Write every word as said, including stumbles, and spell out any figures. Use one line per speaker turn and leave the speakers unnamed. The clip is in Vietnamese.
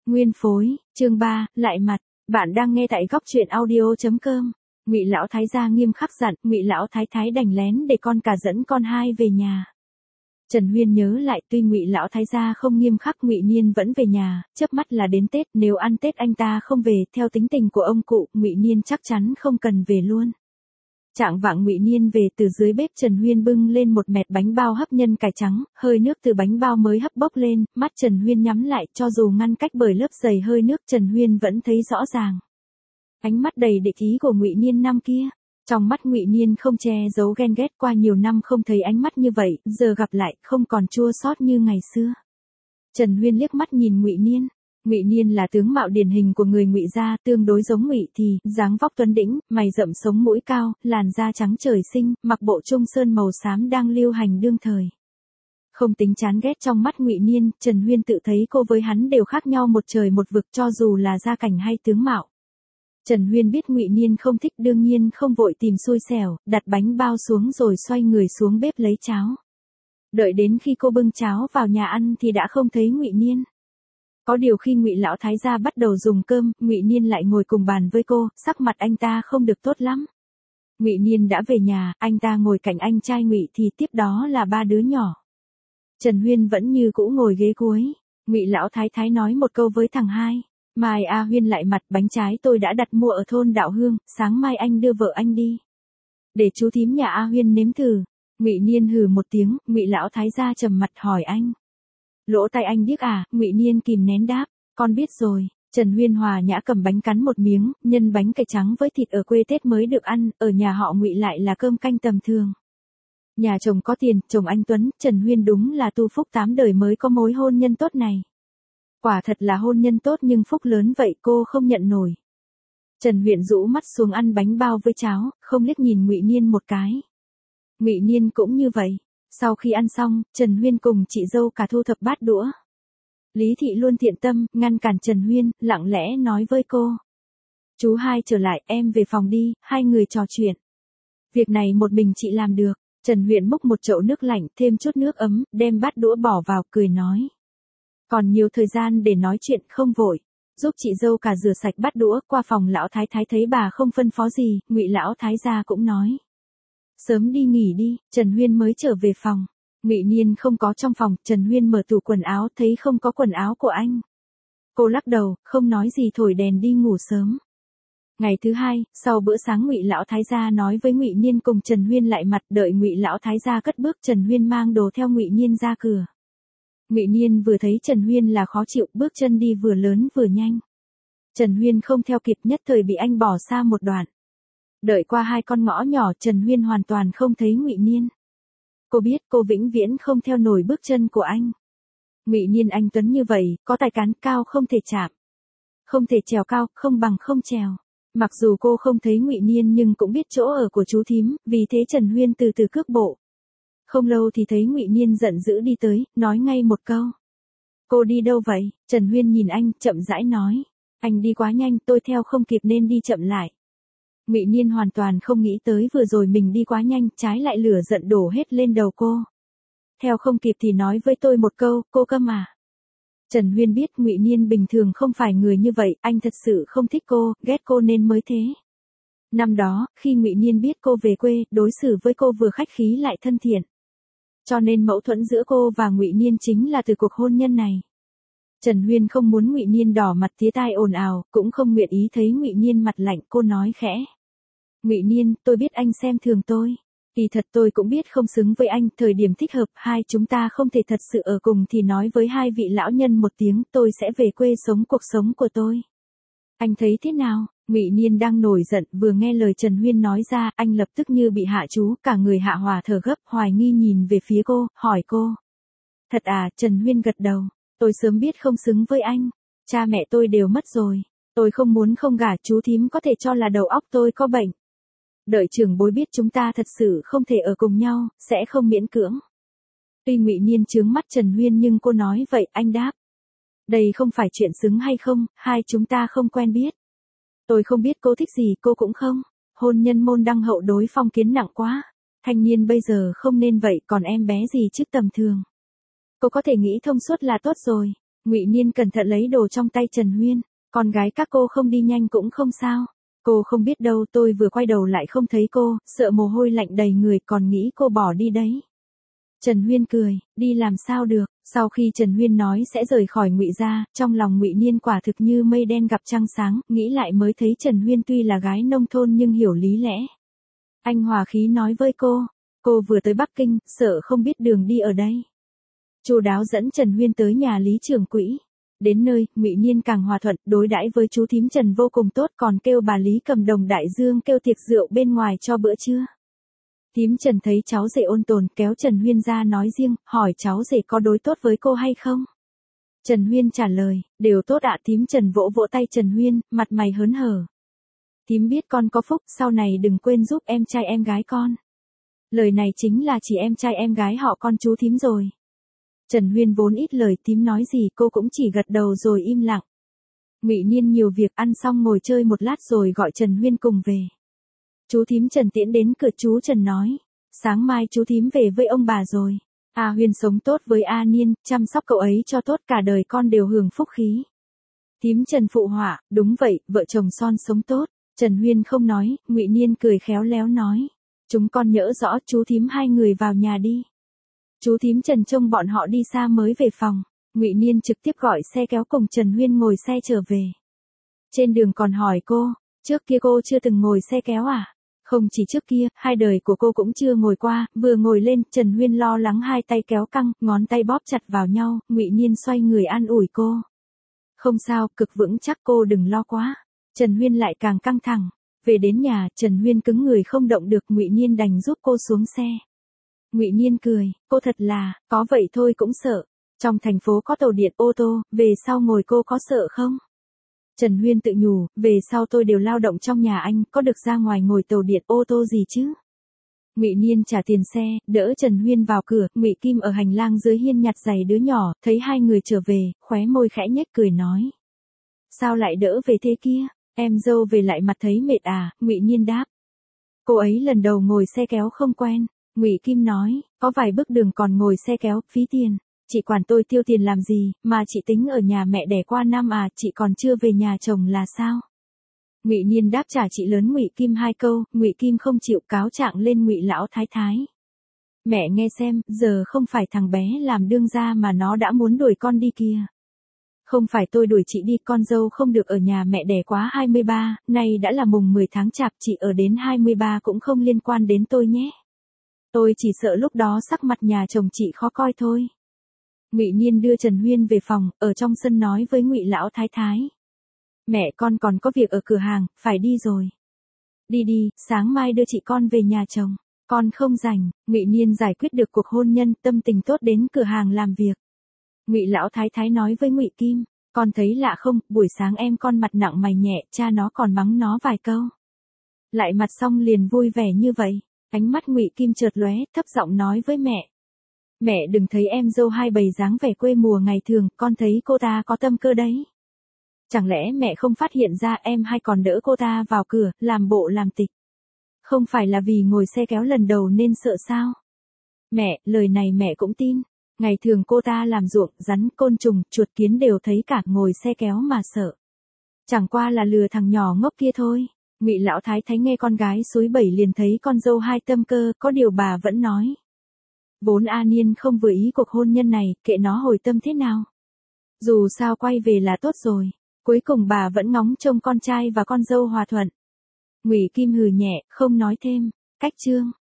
Nguyên phối, chương ba, lại mặt. Bạn đang nghe tại góc truyện audio chấm com. Ngụy lão thái gia nghiêm khắc dặn, Ngụy lão thái thái đành lén để con cả dẫn con hai về nhà. Trần Huyên nhớ lại, tuy Ngụy lão thái gia không nghiêm khắc, Ngụy Niên vẫn về nhà, chớp mắt là đến Tết, nếu ăn Tết anh ta không về, theo tính tình của ông cụ, Ngụy Niên chắc chắn không cần về luôn. Trạng vạng Ngụy Niên về, từ dưới bếp Trần Huyên bưng lên một mẹt bánh bao hấp nhân cải trắng, hơi nước từ bánh bao mới hấp bốc lên, mắt Trần Huyên nhắm lại, cho dù ngăn cách bởi lớp dày hơi nước, Trần Huyên vẫn thấy rõ ràng. Ánh mắt đầy địch ý của Ngụy Niên năm kia. Trong mắt Ngụy Niên không che giấu ghen ghét, qua nhiều năm không thấy ánh mắt như vậy, giờ gặp lại, không còn chua xót như ngày xưa. Trần Huyên liếc mắt nhìn Ngụy Niên. Ngụy Niên là tướng mạo điển hình của người Ngụy gia, tương đối giống Ngụy Thì, dáng vóc tuấn đĩnh, mày rậm sống mũi cao, làn da trắng trời sinh, mặc bộ trung sơn màu xám đang lưu hành đương thời. Không tính chán ghét trong mắt Ngụy Niên, Trần Huyên tự thấy cô với hắn đều khác nhau một trời một vực, cho dù là gia cảnh hay tướng mạo. Trần Huyên biết Ngụy Niên không thích, đương nhiên không vội tìm xui xẻo, đặt bánh bao xuống rồi xoay người xuống bếp lấy cháo. Đợi đến khi cô bưng cháo vào nhà ăn thì đã không thấy Ngụy Niên. Có điều khi Ngụy lão thái gia bắt đầu dùng cơm, Ngụy Niên lại ngồi cùng bàn với cô, sắc mặt anh ta không được tốt lắm. Ngụy Niên đã về nhà, anh ta ngồi cạnh anh trai Ngụy thì tiếp đó là ba đứa nhỏ. Trần Huyên vẫn như cũ ngồi ghế cuối. Ngụy lão thái thái nói một câu với thằng hai. Mai A Huyên lại mặt, bánh trái tôi đã đặt mua ở thôn Đạo Hương, sáng mai anh đưa vợ anh đi. Để chú thím nhà A Huyên nếm thử. Ngụy Niên hừ một tiếng, Ngụy lão thái gia trầm mặt hỏi anh. Lỗ tai anh điếc à? Ngụy Niên kìm nén đáp, con biết rồi. Trần Huyên hòa nhã cầm bánh cắn một miếng, nhân bánh cải trắng với thịt ở quê Tết mới được ăn, ở nhà họ Ngụy lại là cơm canh tầm thường. Nhà chồng có tiền, chồng anh Tuấn, Trần Huyên đúng là tu phúc tám đời mới có mối hôn nhân tốt này. Quả thật là hôn nhân tốt nhưng phúc lớn vậy cô không nhận nổi. Trần Huyên rũ mắt xuống ăn bánh bao với cháo, không liếc nhìn Ngụy Niên một cái. Ngụy Niên cũng như vậy. Sau khi ăn xong, Trần Huyên cùng chị dâu cả thu thập bát đũa. Lý Thị luôn thiện tâm, ngăn cản Trần Huyên, lặng lẽ nói với cô. Chú hai trở lại, em về phòng đi, hai người trò chuyện. Việc này một mình chị làm được. Trần Huyên múc một chậu nước lạnh, thêm chút nước ấm, đem bát đũa bỏ vào, cười nói. Còn nhiều thời gian để nói chuyện, không vội. Giúp chị dâu cả rửa sạch bát đũa, qua phòng lão thái thái thấy bà không phân phó gì, Ngụy lão thái gia cũng nói. Sớm đi nghỉ đi, Trần Huyên mới trở về phòng. Ngụy Niên không có trong phòng, Trần Huyên mở tủ quần áo thấy không có quần áo của anh. Cô lắc đầu, không nói gì thổi đèn đi ngủ sớm. Ngày thứ hai, sau bữa sáng Ngụy lão thái gia nói với Ngụy Niên cùng Trần Huyên lại mặt, đợi Ngụy lão thái gia cất bước, Trần Huyên mang đồ theo Ngụy Niên ra cửa. Ngụy Niên vừa thấy Trần Huyên là khó chịu, bước chân đi vừa lớn vừa nhanh. Trần Huyên không theo kịp, nhất thời bị anh bỏ xa một đoạn. Đợi qua hai con ngõ nhỏ, Trần Huyên hoàn toàn không thấy Ngụy Niên. Cô biết cô vĩnh viễn không theo nổi bước chân của anh. Ngụy Niên anh tuấn như vậy, có tài cán, cao không thể chạm. Không thể trèo cao, không bằng không trèo. Mặc dù cô không thấy Ngụy Niên nhưng cũng biết chỗ ở của chú thím, vì thế Trần Huyên từ từ cước bộ. Không lâu thì thấy Ngụy Niên giận dữ đi tới, nói ngay một câu. Cô đi đâu vậy? Trần Huyên nhìn anh, chậm rãi nói. Anh đi quá nhanh, tôi theo không kịp nên đi chậm lại. Ngụy Niên hoàn toàn không nghĩ tới vừa rồi mình đi quá nhanh, trái lại lửa giận đổ hết lên đầu cô. Theo không kịp thì nói với tôi một câu, cô câm à? Trần Huyên biết Ngụy Niên bình thường không phải người như vậy, anh thật sự không thích cô, ghét cô nên mới thế. Năm đó, khi Ngụy Niên biết cô về quê, đối xử với cô vừa khách khí lại thân thiện. Cho nên mâu thuẫn giữa cô và Ngụy Niên chính là từ cuộc hôn nhân này. Trần Huyên không muốn Ngụy Niên đỏ mặt tía tai ồn ào, cũng không nguyện ý thấy Ngụy Niên mặt lạnh, cô nói khẽ. Ngụy Niên, tôi biết anh xem thường tôi. Kỳ thật tôi cũng biết không xứng với anh, thời điểm thích hợp, hai chúng ta không thể thật sự ở cùng thì nói với hai vị lão nhân một tiếng, tôi sẽ về quê sống cuộc sống của tôi. Anh thấy thế nào? Ngụy Niên đang nổi giận, vừa nghe lời Trần Huyên nói ra, anh lập tức như bị hạ chú, cả người hạ hòa thở gấp, hoài nghi nhìn về phía cô, hỏi cô. Thật à? Trần Huyên gật đầu. Tôi sớm biết không xứng với anh. Cha mẹ tôi đều mất rồi. Tôi không muốn không gả, chú thím có thể cho là đầu óc tôi có bệnh. Đợi trưởng bối biết chúng ta thật sự không thể ở cùng nhau, sẽ không miễn cưỡng. Tuy Ngụy Niên trướng mắt Trần Huyên nhưng cô nói vậy, anh đáp. Đây không phải chuyện xứng hay không, hai chúng ta không quen biết. Tôi không biết cô thích gì, cô cũng không. Hôn nhân môn đăng hậu đối phong kiến nặng quá. Thanh niên bây giờ không nên vậy, còn em bé gì chứ tầm thường. Cô có thể nghĩ thông suốt là tốt rồi. Ngụy Niên cẩn thận lấy đồ trong tay Trần Huyên, con gái các cô không đi nhanh cũng không sao. Cô không biết đâu, tôi vừa quay đầu lại không thấy cô, sợ mồ hôi lạnh đầy người còn nghĩ cô bỏ đi đấy. Trần Huyên cười, đi làm sao được, sau khi Trần Huyên nói sẽ rời khỏi Ngụy gia, trong lòng Ngụy Niên quả thực như mây đen gặp trăng sáng, nghĩ lại mới thấy Trần Huyên tuy là gái nông thôn nhưng hiểu lý lẽ. Anh hòa khí nói với cô, cô vừa tới Bắc Kinh, sợ không biết đường đi ở đây. Chu đáo dẫn Trần Huyên tới nhà Lý trưởng quỹ. Đến nơi, Ngụy Niên càng hòa thuận, đối đãi với chú thím Trần vô cùng tốt, còn kêu bà Lý cầm đồng đại dương kêu tiệc rượu bên ngoài cho bữa trưa. Thím Trần thấy cháu rể ôn tồn, kéo Trần Huyên ra nói riêng, hỏi cháu rể có đối tốt với cô hay không. Trần Huyên trả lời, đều tốt ạ. Thím Trần vỗ vỗ tay Trần Huyên, mặt mày hớn hở. Thím biết con có phúc, sau này đừng quên giúp em trai em gái con. Lời này chính là chỉ em trai em gái họ con chú thím rồi. Trần Huyên vốn ít lời, thím nói gì cô cũng chỉ gật đầu rồi im lặng. Ngụy Niên nhiều việc, ăn xong ngồi chơi một lát rồi gọi Trần Huyên cùng về. Chú thím Trần tiễn đến cửa, chú Trần nói, sáng mai chú thím về với ông bà rồi. A Huyên sống tốt với A Niên, chăm sóc cậu ấy cho tốt, cả đời con đều hưởng phúc khí. Thím Trần phụ họa, đúng vậy, vợ chồng son sống tốt. Trần Huyên không nói, Ngụy Niên cười khéo léo nói, chúng con nhỡ rõ, chú thím hai người vào nhà đi. Chú thím Trần trông bọn họ đi xa mới về phòng, Ngụy Niên trực tiếp gọi xe kéo cùng Trần Huyên ngồi xe trở về. Trên đường còn hỏi cô, trước kia cô chưa từng ngồi xe kéo à? Không chỉ trước kia, hai đời của cô cũng chưa ngồi qua, vừa ngồi lên, Trần Huyên lo lắng hai tay kéo căng, ngón tay bóp chặt vào nhau, Ngụy Niên xoay người an ủi cô. Không sao, cực vững chắc, cô đừng lo quá. Trần Huyên lại càng căng thẳng. Về đến nhà, Trần Huyên cứng người không động được, Ngụy Niên đành giúp cô xuống xe. Ngụy Niên cười, cô thật là, có vậy thôi cũng sợ. Trong thành phố có tàu điện ô tô, về sau ngồi cô có sợ không? Trần Huyên tự nhủ, về sau tôi đều lao động trong nhà anh, có được ra ngoài ngồi tàu điện ô tô gì chứ? Ngụy Niên trả tiền xe, đỡ Trần Huyên vào cửa, Ngụy Kim ở hành lang dưới hiên nhặt giày đứa nhỏ, thấy hai người trở về, khóe môi khẽ nhếch cười nói. Sao lại đỡ về thế kia? Em dâu về lại mặt thấy mệt à? Ngụy Niên đáp. Cô ấy lần đầu ngồi xe kéo không quen. Ngụy Kim nói, có vài bước đường còn ngồi xe kéo, phí tiền. Chị quản tôi tiêu tiền làm gì, mà chị tính ở nhà mẹ đẻ qua năm à, chị còn chưa về nhà chồng là sao? Ngụy Niên đáp trả chị lớn Ngụy Kim hai câu, Ngụy Kim không chịu, cáo trạng lên Ngụy lão thái thái. Mẹ nghe xem, giờ không phải thằng bé làm đương gia mà nó đã muốn đuổi con đi kìa. Không phải tôi đuổi chị đi, con dâu không được ở nhà mẹ đẻ quá hai mươi ba, nay đã là mùng mười tháng chạp, chị ở đến hai mươi ba cũng không liên quan đến tôi nhé. Tôi chỉ sợ lúc đó sắc mặt nhà chồng chị khó coi thôi. Ngụy Niên đưa Trần Huyên về phòng, ở trong sân nói với Ngụy lão thái thái. Mẹ con còn có việc ở cửa hàng, phải đi rồi. Đi đi, sáng mai đưa chị con về nhà chồng. Con không rảnh. Ngụy Niên giải quyết được cuộc hôn nhân, tâm tình tốt đến cửa hàng làm việc. Ngụy lão thái thái nói với Ngụy Kim, con thấy lạ không, buổi sáng em con mặt nặng mày nhẹ, cha nó còn mắng nó vài câu. Lại mặt xong liền vui vẻ như vậy. Ánh mắt Ngụy Kim chợt lóe, thấp giọng nói với mẹ. Mẹ đừng thấy em dâu hai bầy dáng vẻ quê mùa ngày thường, con thấy cô ta có tâm cơ đấy. Chẳng lẽ mẹ không phát hiện ra em hay còn đỡ cô ta vào cửa, làm bộ làm tịch. Không phải là vì ngồi xe kéo lần đầu nên sợ sao? Mẹ, lời này mẹ cũng tin. Ngày thường cô ta làm ruộng, rắn, côn trùng, chuột kiến đều thấy cả, ngồi xe kéo mà sợ. Chẳng qua là lừa thằng nhỏ ngốc kia thôi. Ngụy lão thái thái nghe con gái xúi bẩy liền thấy con dâu hai tâm cơ, có điều bà vẫn nói. Vốn A Niên không vừa ý cuộc hôn nhân này, kệ nó hồi tâm thế nào. Dù sao quay về là tốt rồi. Cuối cùng bà vẫn ngóng trông con trai và con dâu hòa thuận. Ngụy Kim hừ nhẹ, không nói thêm. Cách chương.